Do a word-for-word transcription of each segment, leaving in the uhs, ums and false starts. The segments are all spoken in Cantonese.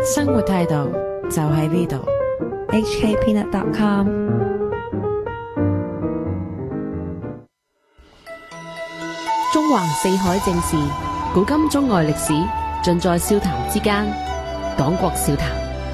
生活態度就喺呢度。 H K peanut dot com。 中橫四海正事，古今中外歷史，盡在笑談之間。黨國笑談。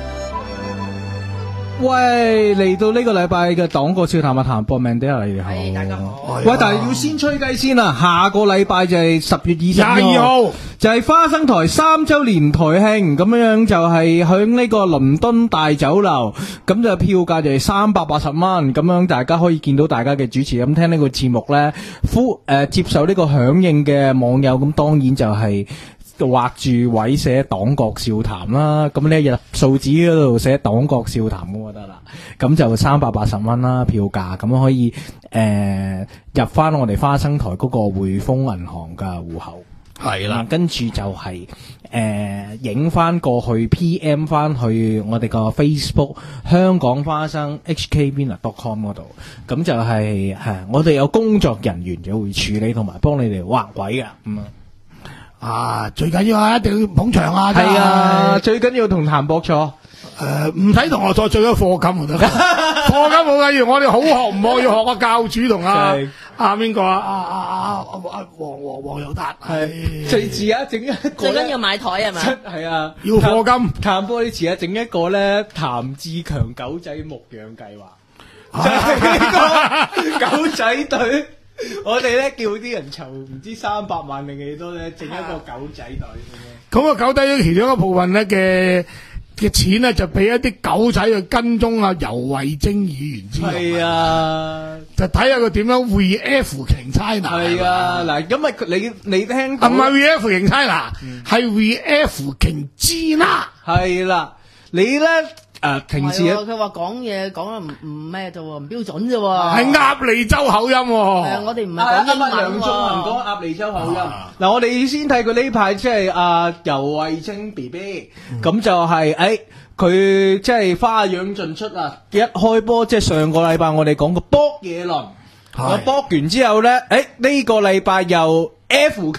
喂，嚟到呢個禮拜嘅黨國笑談啊，譚博明爹啊，你哋好。 係大家好。 喂，但係要先吹雞先啦，下個禮拜就係十月二十二廿二號， 就係花生台三周年台慶，咁樣樣就係響呢個倫敦大酒樓，咁就票價就係三百八十蚊，咁樣大家可以見到大家嘅主持咁聽呢個節目呢，呼誒、呃、接受呢個響應嘅網友，咁當然就係、是。畫住位寫黨國笑談啦，咁呢入數字嗰度寫黨國笑談咁就得啦，咁就三百八十蚊啦票價，咁可以誒、呃、入翻我哋花生台嗰個匯豐銀行嘅戶口，係啦，跟住就係誒影翻過去 P M 翻去我哋個 Facebook 香港花生 H K peanut dot com 嗰度，咁就係、是、係我哋有工作人員就會處理同埋幫你哋畫位嘅，咁啊。 啊，最緊要啊，一定要捧場啊！ 係啊，最緊要同譚博坐。 誒，唔使同我坐，最緊課金就得。課金冇緊要，我哋好學唔學要學個教主同啊啊邊個啊啊啊啊啊黃黃黃友達係。最遲下整一個， 最緊要買台係咪？ 係啊， 要課金。 譚博，你遲下整一個咧，譚志強狗仔牧養計劃，就係呢個狗仔隊。我哋咧叫啲人籌唔知三百萬定幾多咧，整一個狗仔隊咁樣。 咁個狗仔隊其中一部分咧嘅嘅錢咧，就俾一啲狗仔去跟蹤啊游蕙禎議員之類。係啊，就睇下佢點樣 react 型 China。係啊， 嗱，咁啊你你聽，唔係 react 型 China，係 react 型 China。 係啦，你咧。誒、呃，平時佢話講嘢講得唔唔咩啫喎，唔標準啫喎， 係鴨脷洲口音喎。係啊，我哋唔係講英文喎。 梁頌恆講鴨脷洲口音。嗱、啊啊，我哋先睇佢呢排即係阿游蕙禎 B B，咁就係、是、誒，佢即係花樣盡出啊！一開波即係上個禮拜我哋講個卜野倫，我卜完之後咧，誒、哎、呢、這個禮拜又 F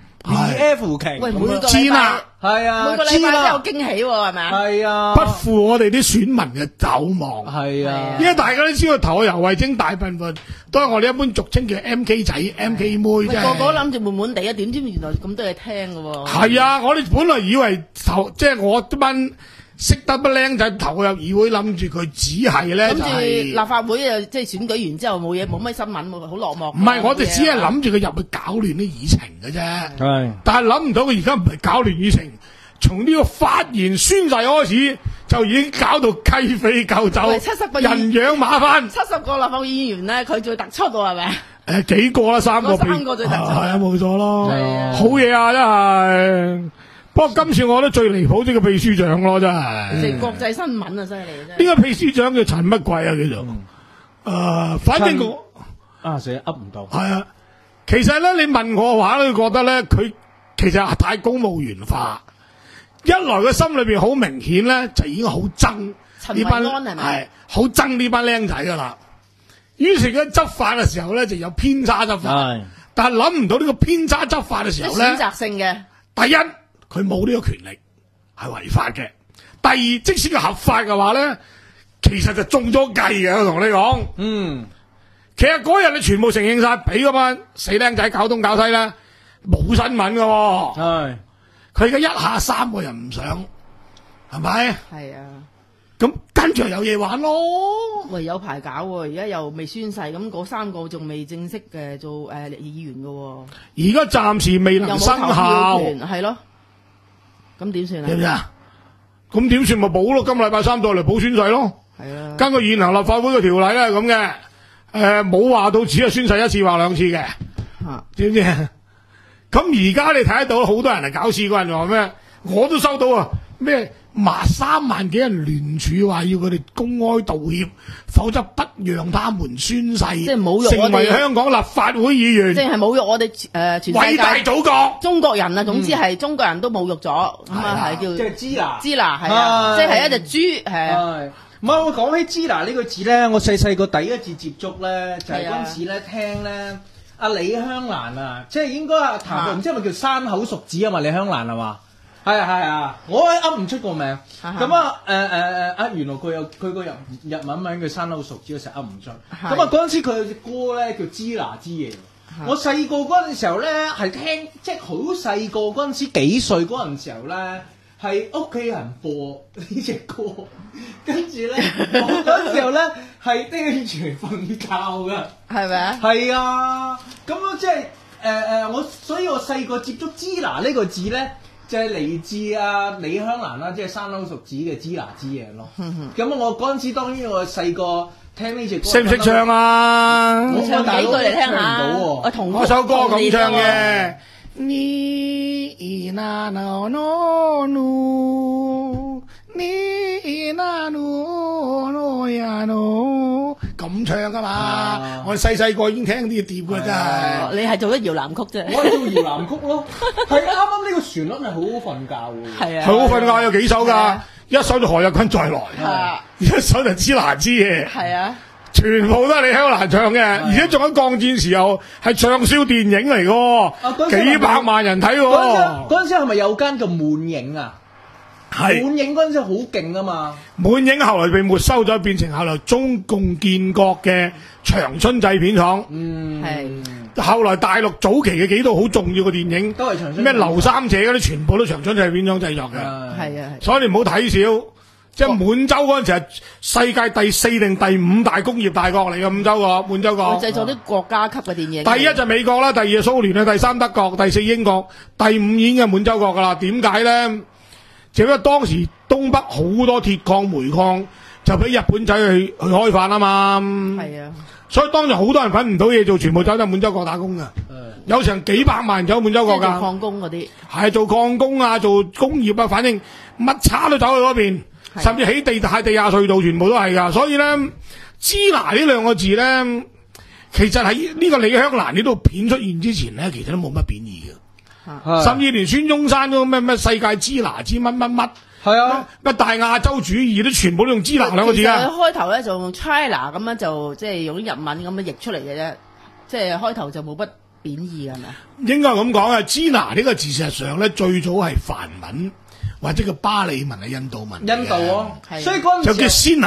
King。F 強， 喂，每個禮拜係啊， 每個禮拜都有驚喜喎，係咪啊？ 係啊， 不負我哋啲選民嘅厚望。 係啊， 因為大家都知道投游蕙禎大部分都係我哋一般俗稱嘅 M K 仔、M K 妹啫。 個個諗住悶悶地啊，點知原來咁多嘢聽㗎喎。 係啊，我哋本來以為投即係我班識得乜僆仔投入議會，諗住佢只係咧，諗住立法會啊，即係選舉完之後冇嘢，冇乜新聞，好落寞。 唔係，我哋只係諗住佢入去搞亂啲議程嘅啫。係，但係諗唔到佢而家唔係搞亂議程，從呢個發言宣誓開始就已經搞到雞飛狗走， 七十個人仰馬翻。 七十個立法會議員咧，佢最突出喎，係咪？ 誒，幾個啦，三個， 三個最突出， 係啊，冇錯咯，好嘢啊，真係。不過今次我覺得最離譜即係個秘書長咯，真係。 成國際新聞啊，犀利真係。 呢個秘書長叫陳乜鬼啊？叫做誒、嗯呃，反正我啊，成日噏唔到。係啊， 其實咧，你問我嘅話咧，覺得咧，佢其實係太公務員化。一來佢心裏邊好明顯咧，就已經好憎呢班係好憎呢班僆仔噶啦。於是佢執法嘅時候咧，就有偏差執法。但係諗唔到呢個偏差執法嘅時候咧， 選擇性嘅。 第一。佢冇呢個權力，係違法嘅。第二，即使佢合法嘅話咧，其實就中咗計嘅。我同你講，嗯，其實嗰日你全部承認晒，俾嗰班死僆仔搞東搞西啦，冇新聞嘅。係，佢而家一下三個人唔上，係咪？係啊。咁跟住有嘢玩咯。 喂，有排搞喎，而家又未宣誓，咁嗰三個仲未正式嘅做誒、呃、議員嘅。 而家暫時未能生效， 係咯。咁點算啊？ 知唔知啊？咁點算咪補咯？今禮拜三再嚟補宣誓咯。係啊。根據現行立法會嘅條例咧，係咁嘅。誒，冇話到只係宣誓一次或兩次嘅。吓，知唔知啊？咁而家你睇得到，好多人嚟搞事，嗰人話咩？我都收到啊！咩？麻三萬幾人聯署話要佢哋公開道歉，否則不讓他們宣誓，即係侮辱成為香港立法會議員， 即係侮辱我哋誒、呃、全世界偉大祖國中國人啊！總之係中國人都侮辱咗，咁啊係叫即係支那， 支那係啊，即係一隻豬係。 唔係我講起支那呢個字咧，我細細個第一次接觸咧，就係嗰陣時咧聽咧阿李香蘭啊，即係應該阿譚詠，即係咪叫山口淑子啊嘛？李香蘭係嘛？ 係啊係啊，我噏唔出個名。 哈咁啊誒誒誒啊，原來佢有佢個日日文名叫山口淑子，我成日噏唔出。咁啊嗰陣時佢有隻歌咧叫《支那之夜》。我細個嗰陣時候咧係聽，即係好細個嗰陣時幾歲嗰陣時候咧係屋企人播呢隻歌，跟住咧我嗰陣時候咧係盯住瞓覺㗎， 係咪啊？ 係啊，咁樣即係誒誒我，所以我細個接觸支那呢個字咧。就係嚟自啊李香蘭啦，即係山口淑子嘅《支那之夜》咯。咁我嗰陣時當然我細個聽呢隻歌， 識唔識唱啊？ 你唱幾句嚟聽下。 唱唔到喎。 我同嗰首歌咁唱嘅。你那那那努，你那努努呀努，咁唱噶嘛？我細細個已經聽呢個碟㗎真係。 你係做咗搖籃曲啫。 我係做搖籃曲咯，係啱啱呢個旋律係好好瞓覺喎。 係啊， 好好瞓覺有幾首㗎？一首就何日君再來，一首就支那之夜。 係啊。 全部都係李香蘭唱嘅，而且仲喺抗戰時候係暢銷電影嚟㗎，幾百萬人睇喎。 嗰陣時係咪有間叫滿影啊？ 係滿影嗰陣時好勁啊嘛。 滿影後來被沒收咗，變成後來中共建國嘅長春製片廠。 嗯， 係。 後來大陸早期嘅幾套好重要嘅電影， 都係長春。 咩劉三姐嗰啲，全部都長春製片廠製作嘅。 係啊， 所以你唔好睇少。即係滿洲嗰陣時係世界第四定第五大工業大國嚟嘅，滿洲國滿洲國。 製作啲國家級嘅電影。 第一就美國啦，第二係蘇聯啦，第三德國，第四英國，第五已經係滿洲國噶啦。點解咧？就因為當時東北好多鐵礦煤礦就俾日本仔去去開發啊嘛。 係啊。 所以當時好多人搵唔到嘢做，全部走咗滿洲國打工噶。有成幾百萬人走滿洲國噶。 做礦工嗰啲。 係做礦工啊，做工業啊，反正乜叉都走去嗰邊。甚至起地下地下隧道，全部都係噶。所以咧，支那呢兩個字咧，其實喺呢個李香蘭呢度片出現之前咧，其實都冇乜貶義嘅。甚至連孫中山嗰個咩咩世界支那之乜乜乜，係啊，乜大亞洲主義都全部都用支那兩個字啊。 其實開頭咧就用 China 咁樣就即係用啲日文咁樣譯出嚟嘅啫，即係開頭就冇乜貶義嘅係咪啊？ 應該咁講啊，支那呢個字事實上咧最早係梵文。或者叫巴利文係印度文， 印度喎，所以嗰陣時就叫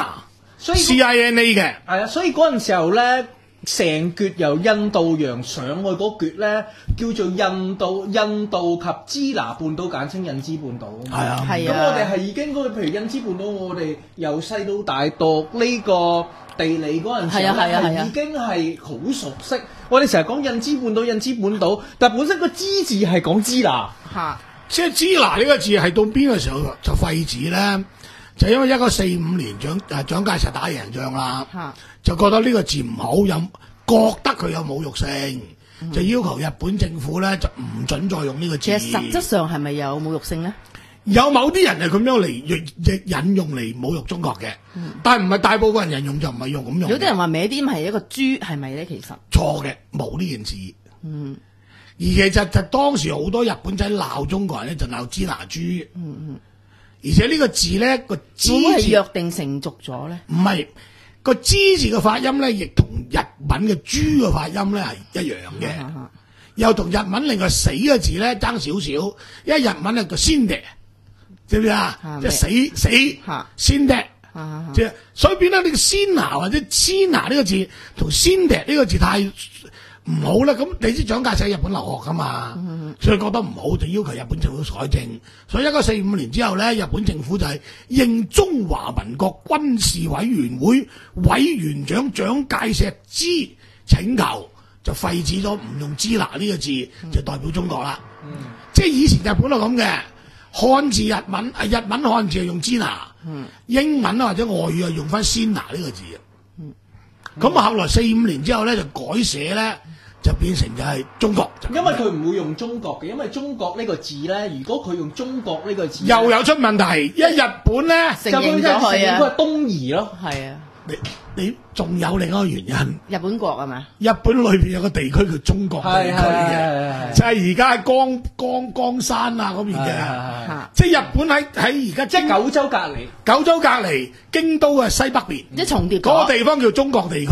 Cina，C I N A 嘅。 係啊，所以嗰陣時候咧，成橛由印度洋上去嗰橛咧，叫做印度印度及支那半島，簡稱印支半島。 係啊， 咁我哋係已經嗰個，譬如印支半島，我哋由細到大讀呢個地理嗰陣時候咧，係已經係好熟悉。我哋成日講印支半島，印支半島，但係本身個支字係講支那嚇。 即係支那呢個字係到邊個時候就廢止咧？就因為一九四五年蔣誒蔣介石打贏仗啦，就覺得呢個字唔好，有覺得佢有侮辱性，嗯、就要求日本政府咧就唔准再用呢個字。 其實實質上係咪有侮辱性咧？ 有某啲人係咁樣嚟引用嚟侮辱中國嘅，嗯、但係唔係大部分人引用就唔係用咁用。 有啲人話歪啲係一個豬，係咪咧？其實錯嘅，冇呢件事。 嗯。 而其實就當時好多日本仔鬧中國人咧，就鬧支那豬。 嗯嗯。 而且呢個字咧個支字係約定成俗咗咧？ 唔係個支字嘅發音咧，亦同日文嘅豬嘅發音咧係一樣嘅。嗯、又同日文另外死嘅字咧爭少少，因為日文係個先爹，知唔知啊？即係死死先爹。即係所以變咗呢個先拿或者支那呢個字同先爹呢個字太唔好啦，咁你知蔣介石喺日本留學噶嘛，嗯、所以覺得唔好就要求日本政府改正。所以一九四五年之後咧，日本政府就係應中華民國軍事委員會委員長蔣介石之請求，就廢止咗唔用支那呢個字，就代表中國啦。嗯、即係以前日本係咁嘅，漢字日文啊，日文漢字係用支那，嗯、英文啊或者外語係用翻先拿呢個字。咁啊、嗯，後來四五年之後咧就改寫咧。就變成就係中國， 因為佢唔會用中國嘅，因為中國呢個字咧，如果佢用中國呢個字， 又有出問題。因為日本咧承認咗佢啊， 佢係東夷咯， 係啊。 你你仲有另一個原因？ 日本國係咪？ 日本裏邊有個地區叫中國地區嘅，就係而家江江江山啊嗰邊嘅，即係日本喺喺而家即係九州隔離， 九州隔離，京都嘅西北邊， 即係重疊嗰個地方叫中國地區。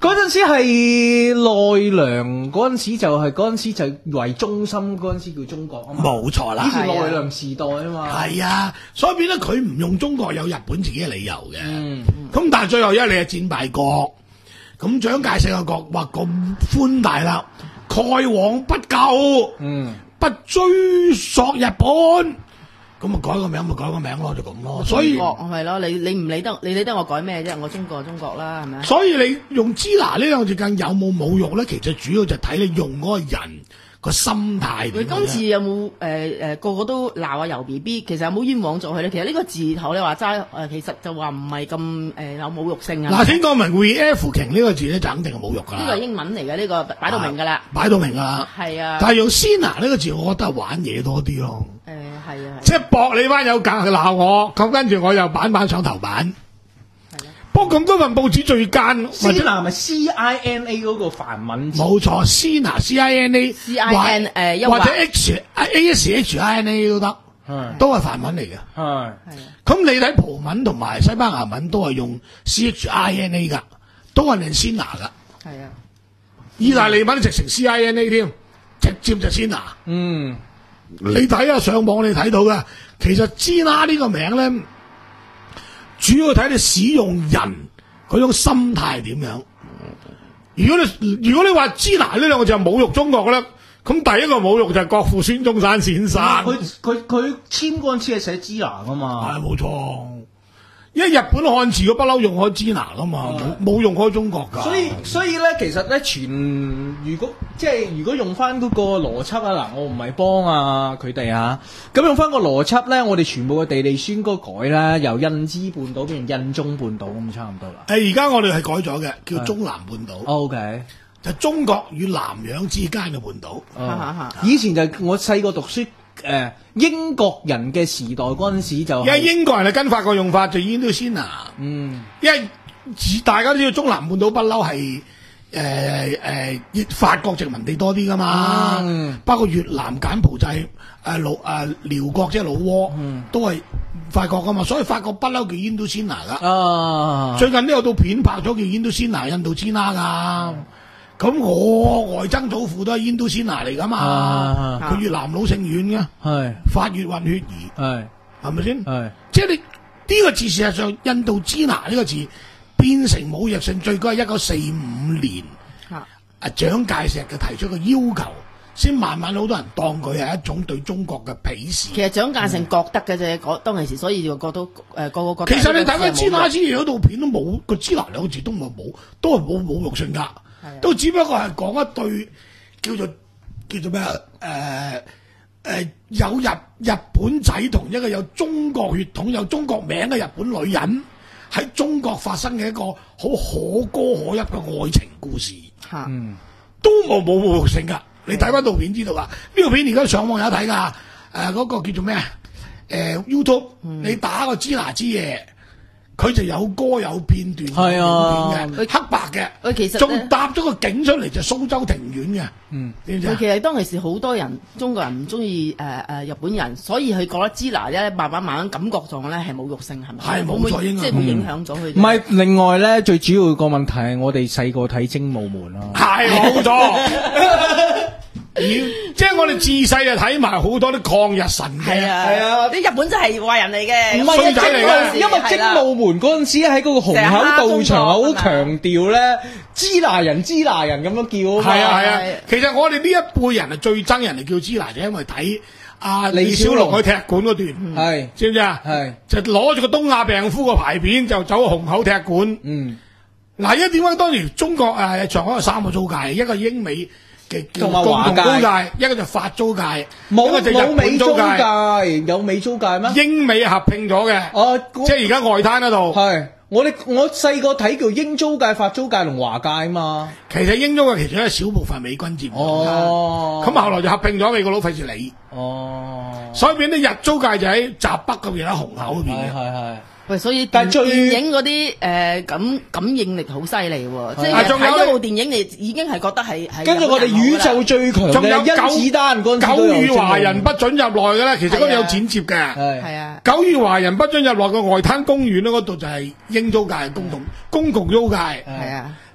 嗰陣時係奈良，嗰陣時就係嗰陣時就為中心，嗰陣時叫中國啊嘛。 冇錯啦， 以前奈良時代啊嘛。 係啊，所以變咗佢唔用中國有日本自己嘅理由嘅。 嗯， 咁但係最後一你係戰敗國，咁蔣介石嘅國話咁寬大啦，蓋往不救， 嗯， 不追溯日本。咁咪改個名咪改個名咯，就咁咯。所以係咯，你你唔理得，你理得我改咩啫？我中國中國啦，係咪？ 所以你用支那呢兩個字更有冇侮辱咧？其實主要就睇你用嗰個人個心態點。 佢今次有冇誒誒個個都鬧阿尤 B B？其實有冇冤枉咗佢咧？其實呢個字頭你話齋誒，其實就話唔係咁誒有侮辱性啊。 嗱，先講明 re-efking 呢個字咧，就肯定係侮辱㗎啦。 呢個係英文嚟嘅，呢個擺到明㗎啦。 擺到明㗎啦。係啊。 但係用 Sina 呢個字，我覺得係玩嘢多啲咯。 誒係啊。 即係博你班友格鬧我，咁跟住我又版版上頭版。係啦。不過咁多份報紙最奸。 Sina 咪 C I N A 嗰個梵文字。 冇錯 ，Sina C I N A C I N 誒， 或者 H A S H I N A 都得，都係梵文嚟嘅。 係。 咁你睇葡文同埋西班牙文都係用 C H I N A 噶，都係念 Sina 噶。 係啊。 意大利文直成 C I N A 添，直接就 Sina。 嗯。 你睇下上網你睇到嘅，其實 Sina 呢個名咧，主要睇你使用人嗰種心態點樣。如果你如果你話 Sina 呢兩個字係侮辱中國嘅咧，咁第一個侮辱就係國父孫中山先生。 佢佢佢簽嗰陣時係寫 Sina 噶嘛。 係冇錯。因為日本漢字佢不嬲用開 Sina 噶嘛，冇冇用開中國噶。 所以所以咧，其實咧，全如果即係如果用翻嗰個邏輯啊，嗱，我唔係幫啊佢哋啊，咁用翻個邏輯咧，我哋全部嘅地理宣歌改啦，由印支半島變成印中半島咁差唔多啦。 誒，而家我哋係改咗嘅，叫中南半島。 O K， 就中國與南洋之間嘅半島。 哦、以前就我細個讀書。誒、呃，英國人嘅時代嗰陣時就、是， 因為英國人係跟法國用法就 Indocina，嗯，因為大家都知道中南半島不嬲係誒誒法國殖民地多啲噶嘛，嗯、包括越南、柬埔寨、誒老誒寮國即係老撾，嗯、都係法國噶嘛，所以法國不嬲叫 Indocina 噶。啊，最近都有套片拍咗叫 Indocina 印度支那噶。嗯咁我外曾祖父都係印度支那嚟噶嘛，佢、啊、越南佬姓阮嘅，係法越混血兒，係係咪先？係即係你呢、這個字事實上印度支那呢個字變成侮辱性最高係一九四五年，啊蔣介石嘅提出嘅要求，先慢慢好多人當佢係一種對中國嘅鄙視。 其實蔣介石覺得嘅啫，嗰、嗯、當其時，所以就覺得誒、呃、個個覺得。 其實你睇翻支那之前嗰套片都冇個支那兩個字都冇冇，都係冇侮辱性噶。都只不過係講一對叫做叫做咩啊？誒、呃、誒、呃，有日日本仔同一個有中國血統、有中國名嘅日本女人喺中國發生嘅一個好可歌可泣嘅愛情故事。吓、嗯，都冇冇侮辱性噶。你睇翻套片知道噶，呢套片而家上網有睇噶。誒、呃，嗰、那個叫做咩啊？誒、呃、，YouTube，、嗯、你打個支那之夜。佢就有歌有片段，係啊，嘅黑白嘅，佢其實仲搭咗個景出嚟就蘇州庭院嘅，嗯，知唔知啊？ 其實當其時好多人中國人唔中意誒誒日本人，所以佢覺得支那咧慢慢慢慢感覺上咧係侮辱性，係咪？ 係冇錯，應該即係會影響咗佢。 唔係，另外咧最主要個問題係我哋細個睇精武門咯， 係冇錯。即係我哋自細就睇埋好多啲抗日神嘅， 係啊，係啊，啲日本真係壞人嚟嘅， 唔係仔嚟嘅，因為精武門嗰陣時喺嗰個虹口道場好強調咧，支那人支那人咁樣叫啊嘛， 係啊係啊。其實我哋呢一輩人係最憎人嚟叫支那，就因為睇阿李小龍去踢館嗰段，係知唔知啊？係就攞住個東亞病夫個牌匾就走虹口踢館。嗯，嗱，而家點解當年中國誒上海有三個租界，一個英美。 同埋華界，一個就法租界， 冇冇美租界，有美租界咩？ 英美合併咗嘅，哦，即係而家外灘嗰度。係我哋我細個睇叫英租界、法租界同華界啊嘛。 其實英租界其中一小部分美軍佔。哦，咁後來就合併咗，美國佬費事理。哦，所以變啲日租界就喺閘北嗰邊，喺虹口嗰邊嘅。係係。 喂，所以但係電影嗰啲誒感感應力好犀利喎，即係睇一部電影你已經係覺得係係。 跟住我哋宇宙最強嘅甄子丹嗰陣時都有。 九羽華人不准入內嘅咧，其實嗰度有剪接嘅。係係啊。九羽華人不准入內個外灘公園咧，嗰度就係英租界公共公共租界。係啊。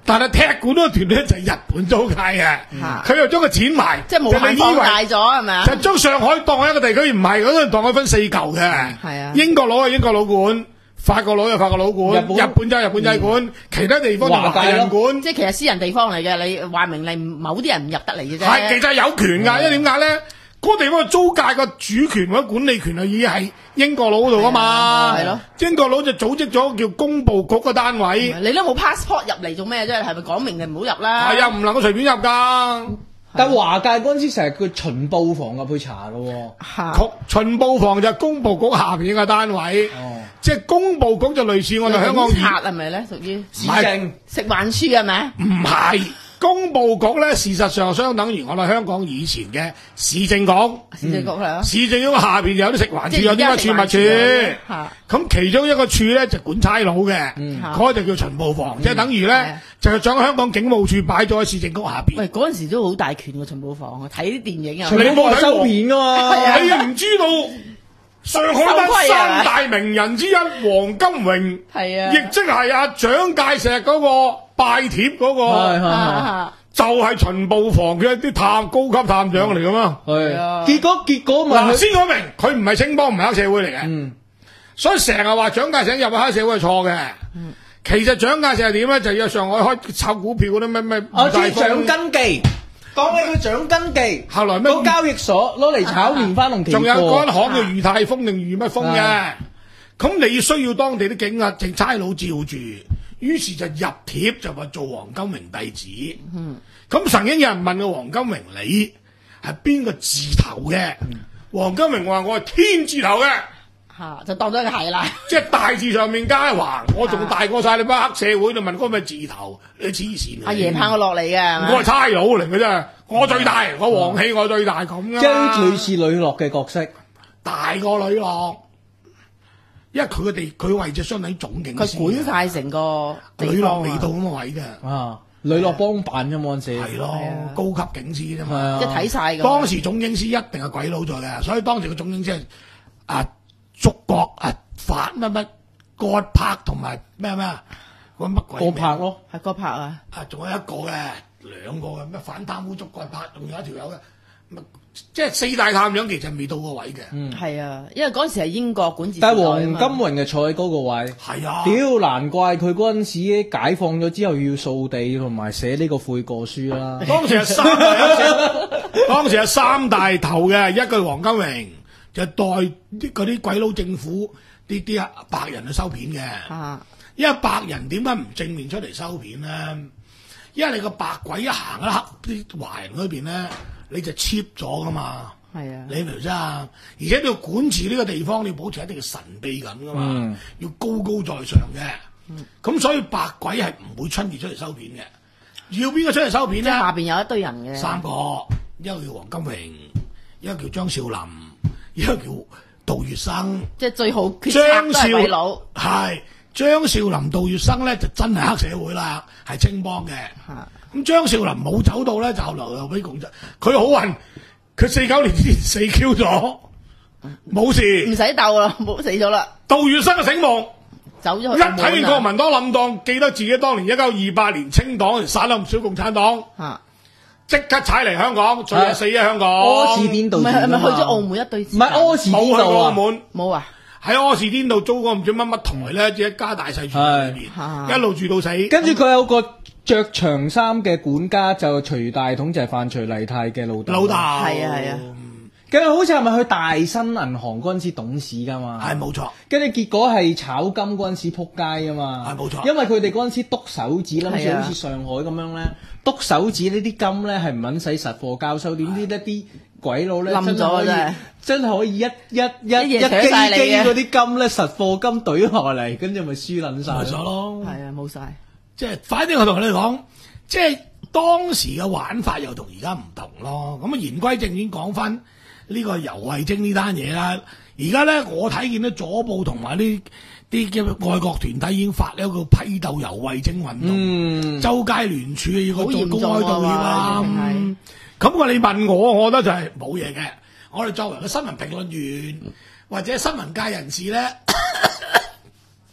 但係踢館嗰個團隊就係日本租界嘅，佢又將個錢埋， 即係無限放大咗係咪啊？ 就將上海當係一個地區，唔係嗰陣當佢分四嚿嘅。 係啊， 英國佬係英國佬管，法國佬有法國佬管，日本就日本仔管，其他地方就華人管。 即係其實私人地方嚟嘅，你話明你某啲人唔入得嚟嘅啫。 係，其實係有權㗎，因為點解咧？嗰個地方嘅租界個主權或者管理權啊，已經係英國佬嗰度啊嘛。係咯，英國佬就組織咗叫工部局嘅單位。 你都冇 passport 入嚟做咩啫？係咪講明你唔好入啦？ 係啊，唔能夠隨便入㗎。 但華界嗰陣時成日叫巡捕房入去查咯喎。 巡捕房就係工部局下邊嘅單位。哦，即係工部局就類似我哋香港警察係咪咧？屬於市政食環署係咪？ 唔係。工部局咧，事實上相等於我哋香港以前嘅市政局。 市政局係啊。 市政局下邊有啲食環署，有啲乜處物處。咁其中一個處咧就管差佬嘅，嗰就叫巡捕房，即係等於咧就係將香港警務處擺咗喺市政局下邊。 喂，嗰陣時都好大權嘅巡捕房啊！睇啲電影啊， 你冇睇收片噶嘛？ 你唔知道上海得三大名人之一黃金榮，係啊，亦即係阿蔣介石嗰個。拜帖嗰、那個係係就係巡捕房嘅啲探高級探長嚟噶嘛， 係啊。結果結果咪嗱，先講明佢唔係青幫，唔係黑社會嚟嘅，嗯，所以成日話蔣介石入去黑社會係錯嘅，嗯，其實蔣介石係點咧？就要上海開炒股票嗰啲咩咩， 我知蔣根記，講起佢蔣根記， 後來咩個交易所攞嚟炒棉花同期貨， 仲有嗰間行叫裕泰豐定裕乜豐嘅，咁你需要當地啲警察、正差佬照住。於是就入帖就話做黃金榮弟子，嗯，咁曾經有人問過黃金榮你係邊個字頭嘅？黃、嗯、金榮話我係天字頭嘅， 吓、啊、就當咗佢係啦， 即係大字上面加橫，我仲大過晒你班黑社會，你問嗰個咩字頭？你黐線！ 阿爺派我落嚟嘅， 我係差佬嚟嘅啫，我最大，嗯、我黃氣我最大咁噶， 即係類似呂樂嘅角色， 大過呂樂。因為佢個地，佢位置相當於總警司， 佢管晒成個呂樂未到咁嘅位嘅。 啊，呂樂幫辦啫嘛嗰陣時， 係咯，高級警司啫嘛， 即係睇晒嘅。 當時總警司一定係鬼佬做嘅，所以當時個總警司係啊觸角啊法乜乜葛柏同埋咩咩啊，嗰乜鬼？ 葛柏咯， 係葛柏啊。 啊，仲有一個嘅，兩個嘅咩反貪污捉葛柏，仲有一條友嘅。即係四大探長其實未到個位嘅， 嗯，係啊，因為嗰陣時係英國管治， 但係黃金榮就坐喺嗰個位， 係啊， 屌難怪佢嗰陣時解放咗之後要掃地同埋寫呢個悔過書啦。 當時係三大，當時係三大頭嘅，一個黃金榮就代啲嗰啲鬼佬政府啲啲白人去收片嘅，啊，因為白人點解唔正面出嚟收片咧？因為你個白鬼一行一黑啲華人嗰邊咧。你就 cheap 咗噶嘛，係啊，你明唔明啫？而且你要管治呢個地方，你要保持一定嘅神秘感噶嘛，嗯、要高高在上嘅。咁、嗯、所以白鬼係唔會親自出嚟收片嘅。要邊個出嚟收片咧？ 下邊有一堆人嘅， 三個，一個叫黃金榮，一個叫張少林，一個叫杜月笙。即係最好決策都係鬼佬。係張少林、杜月笙咧，就真係黑社會啦，係青幫嘅。咁張少林冇走到咧，就後來又俾共產，佢好運，佢四九年之前死 Q 咗，冇事，唔使鬥啦，冇死咗啦。杜月笙嘅醒目，走咗去。一睇見國民黨冧檔，記得自己當年一九二八年清黨殺咗唔少共產黨，即刻踩嚟香港，最後死喺香港。柯士甸道唔係係咪去咗澳門一對？唔係柯士甸道啊，澳門冇啊。喺柯士甸道租個唔知乜乜台咧，只一家大細住喺裏邊，一路住到死。跟住佢有個着長衫嘅管家，就徐大統就係范徐麗泰嘅老豆。老豆係啊係啊。跟住好似係咪去大新銀行嗰陣時董事噶嘛？係冇錯。跟住結果係炒金嗰陣時撲街啊嘛。係冇錯。因為佢哋嗰陣時篤手指啦，好似上海咁樣咧，篤手指呢啲金咧係唔肯使實貨交收，點知一啲鬼佬咧冧咗真真係可以一一一一機機嗰啲金咧實貨金懟落嚟，跟住咪輸撚晒咗咯。係啊，冇晒。即係，反正我同你講，即係當時嘅玩法又同而家唔同咯。咁啊，言歸正傳，講翻呢個游蕙禎呢單嘢啦。而家咧，我睇見咧左報同埋呢啲嘅愛國團體已經發咗一個批鬥游蕙禎運動，嗯、周街聯署要佢做公開道歉啊。咁我你問我，我覺得就係冇嘢嘅。我哋作為個新聞評論員或者新聞界人士咧，好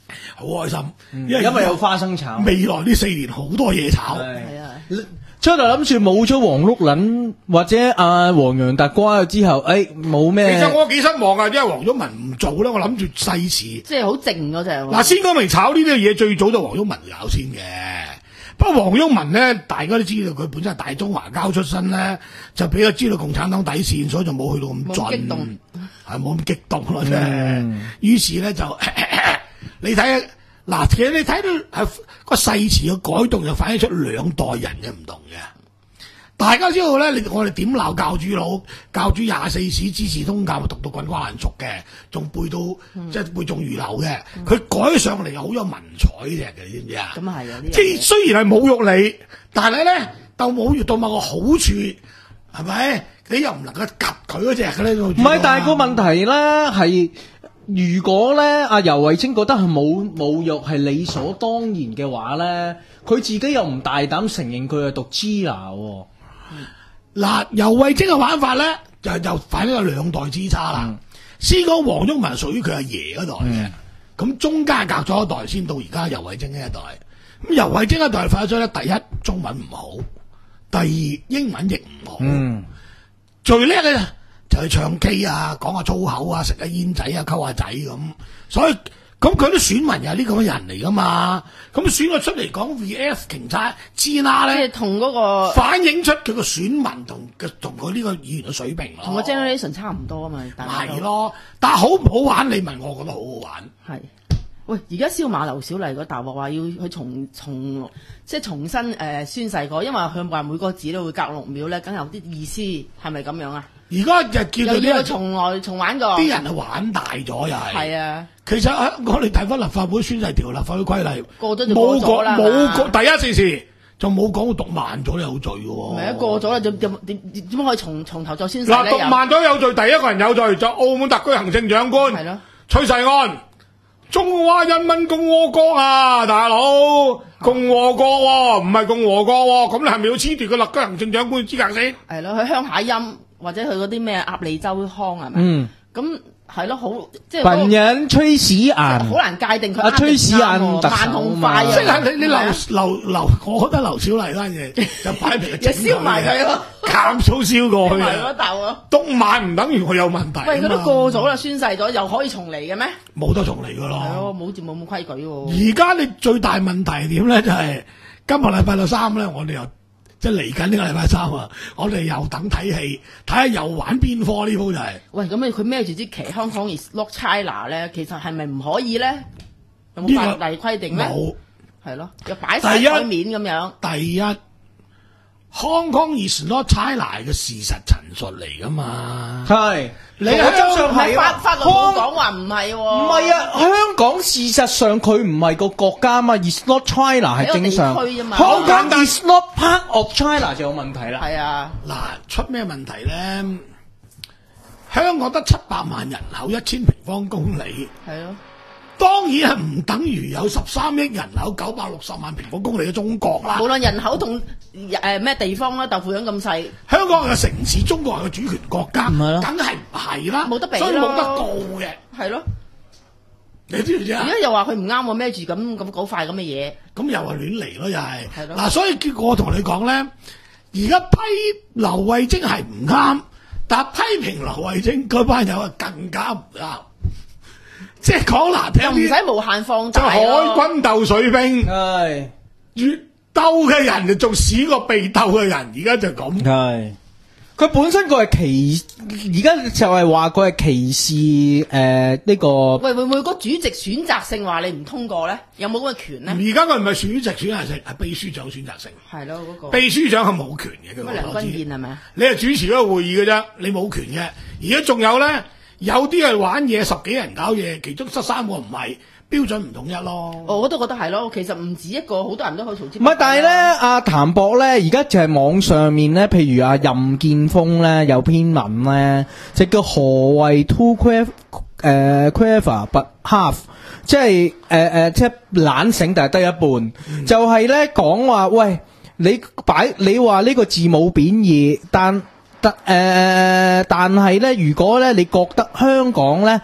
開心， 嗯、 因為因為有花生炒。 未來呢四年好多嘢炒。 係啊。 初頭諗住冇咗黃碌撚或者阿黃洋達瓜之後，誒冇咩。 其實我幾失望啊，因為黃毓民唔做咧，我諗住細詞， 即係好靜嗰隻。 嗱，先講明炒呢啲嘢最早就黃毓民搞先嘅。不過黃毓民咧，大家都知道佢本身係大中華膠出身咧，就比較知道共產黨底線，所以就冇去到咁盡， 激動係冇咁激動咯啫。嗯、於是咧就咳咳你睇嗱，其實你睇到係個誓詞嘅改動，就反映出兩代人嘅唔同嘅。大家知道咧，你我哋點鬧教主佬，教主廿四史資治通鑑讀到滾瓜爛熟嘅，仲背到、嗯、即係背誦如流嘅。佢、嗯、改上嚟又好有文采嘅，你知唔知啊？ 咁係啊， 即係雖然係侮辱你，但係咧，到侮辱到某個好處，係咪？你又唔能夠及佢嗰隻嘅咧？唔係，但係個問題咧係。如果咧阿游蕙禎覺得係冇侮辱係理所當然嘅話咧，佢自己又唔大膽承認佢係讀 G 拿喎。 嗱，游蕙禎嘅玩法咧就就反映有兩代之差啦。嗯、先講黃毓民屬於佢阿爺嗰代嘅，咁、嗯、中間隔咗一代先到而家游蕙禎呢一代。咁游蕙禎一代發咗咧，第一中文唔好，第二英文亦唔好，嗯、最叻嘅就係唱 K 啊，講下粗口啊，食下煙仔啊，溝下仔咁，所以咁佢啲選民又係呢咁嘅人嚟噶嘛，咁選佢出嚟講 V F 警察支那咧， 即係同嗰個反映出佢個選民同嘅同佢呢個議員嘅水平咯， 同個 generation 差唔多啊嘛， 係咯，但係好唔好玩？你問我覺得好好玩。係， 喂，而家燒馬劉小麗嗰大鑊話要去重重即係重新誒、呃、宣誓過，因為佢話每個字都會隔六秒咧，梗有啲意思，係咪咁樣啊？ 而家就叫做呢個重來重玩過， 啲人係玩大咗又係。 係啊， 其實我哋睇翻立法會宣誓條立法會規例， 過咗就過咗啦。 冇過第一件事就冇講到讀慢咗有罪嘅喎。 唔係啊，過咗啦，點點點點點可以從從頭再宣誓咧？ 嗱，讀慢咗有罪，第一個人有罪就澳門特區行政長官。係咯，崔世安，中華人民共和國啊，大佬，共和國喎，唔係共和國喎，咁你係咪要褫奪個特區行政長官資格先？ 係咯，佢鄉下音。或者佢嗰啲咩鴨脷洲腔係咪？嗯，咁係咯，好即係。 本人崔世安， 好難界定佢。 阿崔世安慢同快啊！ 即係你你劉劉劉，我覺得劉小麗嗰嘢就擺明就燒埋佢咯， 鹹粗燒過去。 係咯，豆啊！ 讀慢唔等於佢有問題。 喂，佢都過咗啦，宣誓咗，又可以重嚟嘅咩？ 冇得重嚟噶咯。 係咯，冇冇冇規矩喎。 而家你最大問題係點咧？就係今個禮拜六三咧，我哋又。即係嚟緊呢個禮拜三啊！我哋又等睇戲，睇下又玩邊科呢鋪就係。喂， 咁佢孭住支旗，香港 is not China 咧，其實係咪唔可以咧？有冇法例規定咧？冇，係咯，又擺晒台面咁樣。 第一，香港 is not China 嘅事實陳述嚟噶嘛？ 係， 你喺真相係法法律冇講話唔係喎。 唔係啊，香港事實上佢唔係個國家嘛 ，is not China 係正常。香港 is not part of China 就有問題啦。 係啊， 嗱，出咩問題咧？香港得七百萬人口，一千平方公里。係咯。當然係唔等於有十三億人口、九百六十萬平方公里嘅中國啦。 無論人口同誒咩地方啦，豆腐樣咁細， 香港係個城市，中國係個主權國家， 唔係咯， 梗係唔係啦， 冇得比， 所以冇得告嘅。 係咯， 你知唔知啊？ 而家又話佢唔啱喎，孭住咁咁嗰塊咁嘅嘢， 咁又係亂嚟咯，又係。 係咯。 嗱，所以結果我同你講咧，而家批劉慧晶係唔啱，但係批評劉慧晶嗰班友啊更加唔啱。即係講難聽啲， 又唔使無限放大咯。 海軍鬥水兵， 係越鬥嘅人就仲屎過被鬥嘅人，而家就咁。 係佢本身佢係歧，而家就係話佢係歧視誒呢、呃這個。 喂，會唔會個主席選擇性話你唔通過咧？有冇咁嘅權咧？ 而家佢唔係主席選擇性，係秘書長選擇性。係咯，嗰、那個秘書長係冇權嘅。 咁梁君彥係咪啊？ 你係主持嗰個會議嘅啫，你冇權嘅。而家仲有咧。有啲係玩嘢，十幾人搞嘢，其中得三個唔係，標準唔統一咯。 我都覺得係咯，其實唔止一個，好多人都可以嘈。 唔係，但係咧，阿譚博咧，而家就係網上面咧，譬如阿任建峰咧有篇文咧，就叫何謂 too clever 誒 clever but half， 即係誒誒，即係懶醒但係得一半，嗯、就係咧講話，喂，你擺你話呢個字冇貶義，但。誒、呃，但係咧，如果咧你覺得香港咧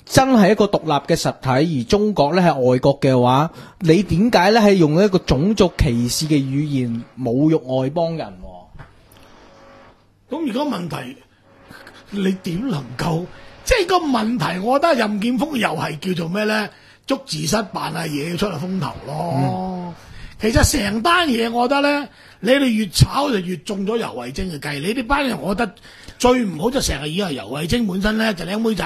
真係一個獨立嘅實體，而中國咧係外國嘅話，你點解咧係用一個種族歧視嘅語言侮辱外邦人？ 咁而家問題，你點能夠？即係個問題，我覺得任劍鋒又係叫做咩咧？捉字蝨扮下嘢出嚟風頭咯。嗯、其實成單嘢，我覺得咧，你哋越炒就越中咗游蕙禎嘅計。你哋班人，我覺得最唔好就成日以為游蕙禎本身咧就靚妹仔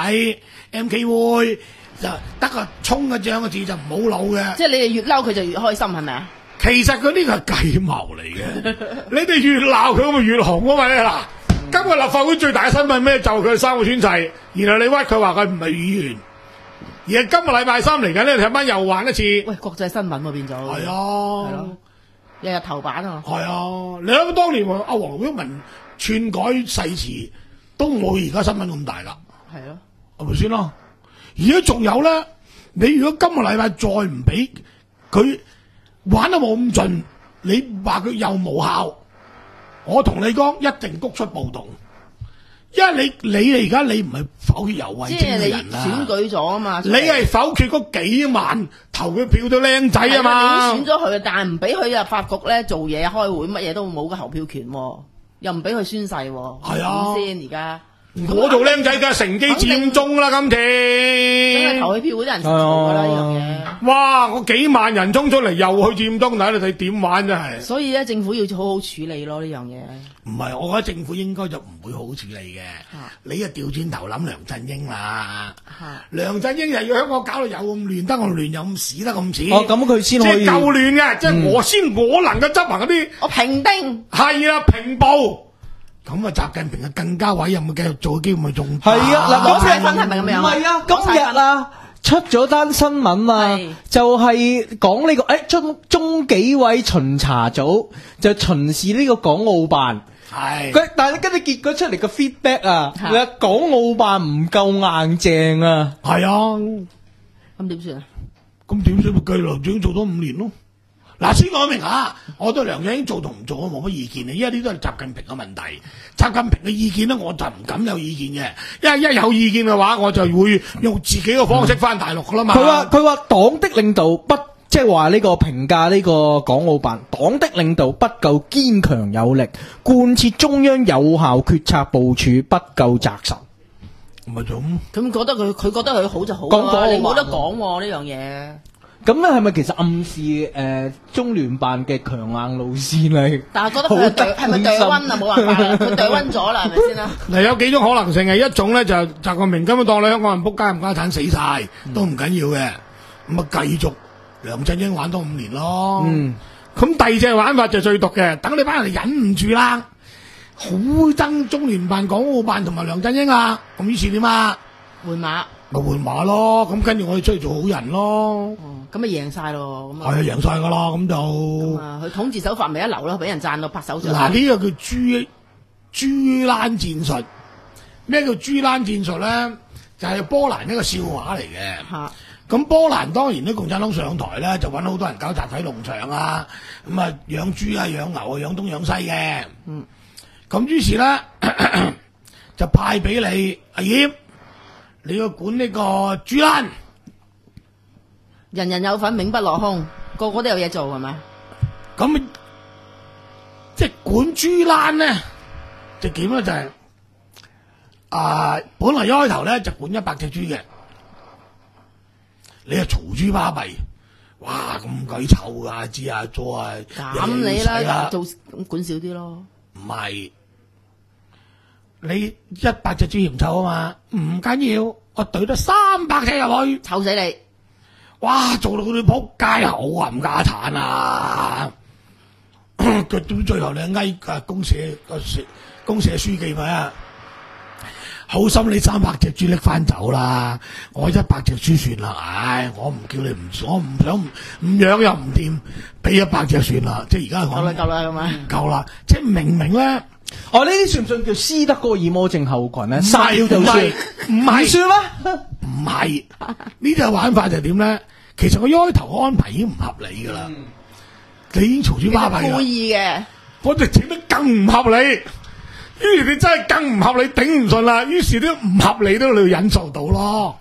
M K 會就得個衝嘅仗嘅字就唔好老嘅。 即係你哋越嬲佢就越開心，係咪啊？ 其實佢呢個係計謀嚟嘅。你哋越鬧佢，咪越紅啊嘛！嗱。今日立法會最大嘅新聞咩？就佢三個宣誓，然後你屈佢話佢唔係議員，而係今個禮拜三嚟緊咧，睇翻又玩一次。 喂，國際新聞喎變咗。係啊， 係咯，日日頭版啊。 係啊，你諗當年阿黃毓民篡改誓詞，都冇而家新聞咁大噶。 係咯， 係咪先咯？而家仲有咧，你如果今個禮拜再唔俾佢玩得冇咁盡，你話佢又無效。我同你講，一定谷出暴動，因為你你而家你唔係否決游蕙禎嘅人啊， 選舉咗啊嘛， 你係否決嗰幾萬投佢票到靚仔啊嘛， 你選咗佢，但係唔俾佢入法局咧做嘢、開會，乜嘢都冇嘅投票權，又唔俾佢宣誓，係啊， 點先而家？ 我做僆仔梗係乘機佔中啦，今次因為投佢票嗰啲人做噶啦呢樣嘢。 哇！我幾萬人衝出嚟又去佔中，睇你睇點玩真係。 所以咧，政府要好好處理咯呢樣嘢。 唔係，我覺得政府應該就唔會好好處理嘅。啊、你啊調轉頭諗梁振英啦。啊、梁振英又要香港搞到有咁亂，得咁亂又咁屎得咁屎。 哦，咁佢先可以。 即係夠亂嘅，即係我先我能夠執行嗰啲。 我平定。 係啦，平暴。咁啊，習近平啊更加委任嘅繼續做嘅機會咪仲大？ 係啊，嗱， 講晒分係咪咁樣？ 唔係啊，今日啊出咗單新聞啊，就係講呢個誒中中紀委巡查組就巡視呢個港澳辦。係佢，但係跟住結果出嚟個 feedback 啊，你話港澳辦唔夠硬淨啊。係啊， 咁點算啊？ 咁點算？咪繼續仲要做多五年咯。嗱，先講明嚇，我對梁振英做同唔做我冇乜意見嘅，因為呢啲都係習近平嘅問題。習近平嘅意見咧，我就唔敢有意見嘅，因為一有意見嘅話，我就會用自己嘅方式翻大陸噶啦嘛。佢話佢話黨的領導不即係話呢個評價呢個港澳辦，黨的領導不夠堅強有力，貫徹中央有效決策部署不夠紮實。 唔係咁， 咁覺得佢佢覺得佢好就好啦，你冇得講喎呢樣嘢。 咁咧係咪其實暗示誒、呃、中聯辦嘅強硬路線嚟？ 但係覺得佢係係咪對溫啊？冇辦法啦，佢對溫咗啦，係咪先啦？ 嗱，有幾種可能性嘅，一種咧就習近平根本當你香港人仆街唔家產死晒、嗯、都唔緊要嘅，咁啊繼續梁振英玩多五年咯。嗯，咁第二隻玩法就最毒嘅，等你班人忍唔住啦，好憎中聯辦、港澳辦同埋梁振英啊，咁於是點啊？ 換馬。 咪換馬咯，咁跟住我哋出去做好人咯。 哦，咁咪贏晒咯，咁啊。係啊， 贏晒噶啦，咁就。咁啊，佢統治手法咪一流咯，俾人讚到拍手掌。 嗱，呢個叫豬豬欄戰術。咩叫豬欄戰術咧？就係、是、波蘭一個笑話嚟嘅。吓、啊。咁波蘭當然啲共產黨上台咧，就揾好多人搞集體農場啊，咁啊養豬啊、養牛啊、養東養西嘅。嗯。咁於是咧就派俾你阿葉。你要管呢個豬欄， 人人有份，永不落空，個個都有嘢做係咪？ 咁即係管豬欄咧，就點咧就係、是、啊、呃，本來一開頭咧就管一百隻豬嘅，你啊嘈豬巴閉，哇咁鬼臭噶，知啊做啊， 咁你啦，做管少啲咯， 唔係。你一百隻豬嫌臭啊嘛，唔緊要，我懟咗三百隻入去， 臭死你！ 哇，做到佢哋仆街好冚家產啊！佢到最後你嗌啊公社個社公社書記咪啊，好心你三百隻豬拎翻走啦，我一百隻豬算啦，唉，我唔叫你唔，我唔想唔養又唔掂，俾一百隻算啦，即係而家夠啦夠啦咁啊， 夠啦，即係明明咧。 哦，呢啲算唔算叫斯德哥爾摩症候群咧？殺了就算，唔係算咩？ 唔係呢隻玩法就係點咧？其實我一開頭安排已經唔合理噶啦，嗯、你已經嘈住巴閉啦。故意嘅， 我哋整得更唔合理，於是你真係更唔合理，頂唔順啦。於是啲唔合理都你要忍受到咯，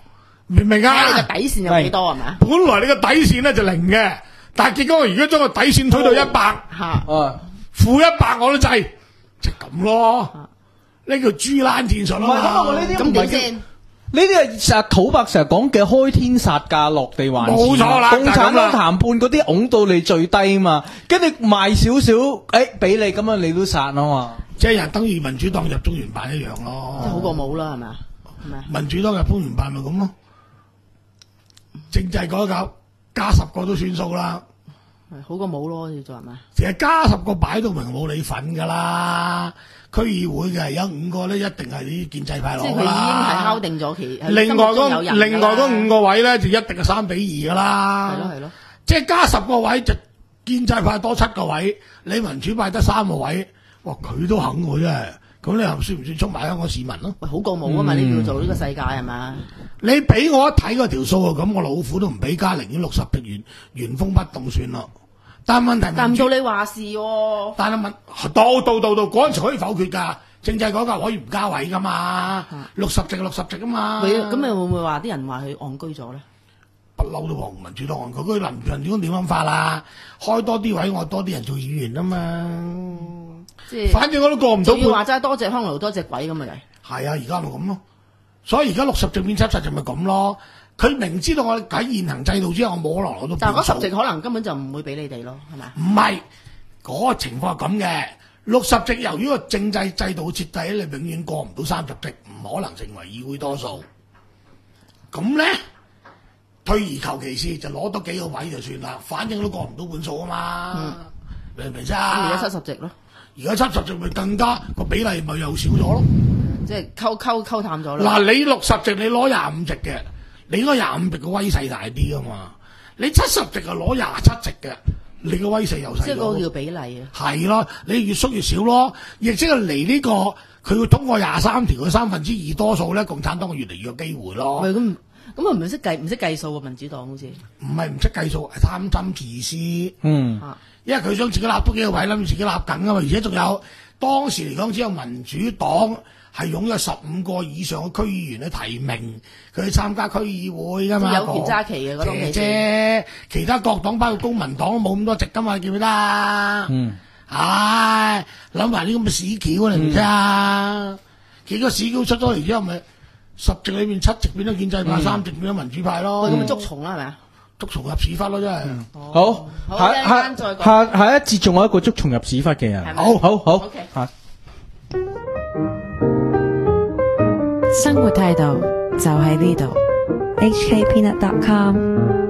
明唔明啊？ 你個底線有幾多係咪？ 本來你個底線咧就零嘅，但係結果我而家將個底線推到一百， 嚇， 負一百我都制，就咁咯。呢叫豬欄戰術咯。 唔係咁我呢啲咁點先？ 呢啲係成日土伯成日講嘅開天殺價落地還錢， 冇錯啦共產黨就係咁啦談判嗰啲拱到你最低嘛，跟住賣少少，誒俾你咁樣你都殺啊嘛。 即係人等於民主黨入中聯辦一樣咯。 即係好過冇啦，係咪啊？係咪啊？ 民主黨入中聯辦咪咁咯，政制改革加十個都算數啦。 係好過冇咯，要做係咪？ 其實加十個擺到明冇你份㗎啦。區議會嘅有五個咧，一定係啲建制派攞㗎即係佢已經係啦。 敲定咗其另外嗰心目中有人㗎啦另外嗰五個位咧，就一定係三比二㗎啦。 係咯係咯， 即係加十個位就建制派多七個位，你民主派得三個位，哇佢都肯喎真係。咁你又算唔算出賣香港市民咯？ 喂，好過冇啊嘛！你要做呢個世界係嘛？ 你俾我一睇嗰條數啊，咁我老虎都唔俾加，寧願六十席原原封不動算咯。但係問題但唔到你話事喎。 但係問到到到到嗰陣時可以否決㗎，政制改革可以唔加位㗎嘛？六十席六十席啊嘛。 會咁你會唔會話啲人話佢戇居咗咧？ 不嬲都話民主黨戇居，佢林民主黨點諗法啦？開多啲位，我多啲人做議員啊嘛。 即係反正我都過唔到仲要話齋多隻香爐多隻鬼咁嘅嚟。 係啊，而家咪咁咯。所以而家六十席變七十席咪咁咯。佢明知道我喺現行制度之下，我冇可能攞到。 但係嗰十席可能根本就唔會俾你哋咯，係咪？ 唔係嗰個情況係咁嘅。六十席由於個政制制度設計，你永遠過唔到三十席，唔可能成為議會多數。咁咧，退而求其次就攞多幾個位就算啦，反正都過唔到半數啊嘛。 嗯、 明唔明啫？ 而家七十席咯。 而家七十席咪更加個比例咪又少咗咯。 即係溝溝溝淡咗啦。 嗱，你六十席你攞廿五席嘅，你應該廿五席嘅威勢大啲噶嘛。你七十席啊攞廿七席嘅，你嘅威勢又細咗。 即係嗰個叫比例啊。 係咯，你越縮越少咯。亦即係嚟呢個佢要通過廿三條嘅三分之二多數咧，共產黨越嚟越有機會咯。 喂，咁咁啊唔識計唔識計數喎，民主黨好似。 唔係唔識計數，係貪心自私。 嗯。 啊因為佢想自己立多幾個位，諗住自己立緊啊嘛，而且仲有當時嚟講，只有民主黨係擁有十五個以上嘅區議員去提名佢去參加區議會噶嘛， 有權揸旗嘅嗰種姐姐，其他各黨包括公民黨都冇咁多席噶嘛，記唔記得啊？ 嗯， 唉，諗埋啲咁嘅屎橋嚟唔知啊？幾個屎橋出咗嚟之後，咪十席裏面七席變咗建制派， 嗯、 三席變咗民主派咯。 咁咪捉蟲啦，係咪啊？ 捉蟲入屎忽咯，真係。 嗯好， 好下一陣間再講下下一節仲有一個捉蟲入屎忽嘅人。 係咪好好好 OK 嚇生活態度就喺呢度。 H K peanut dot com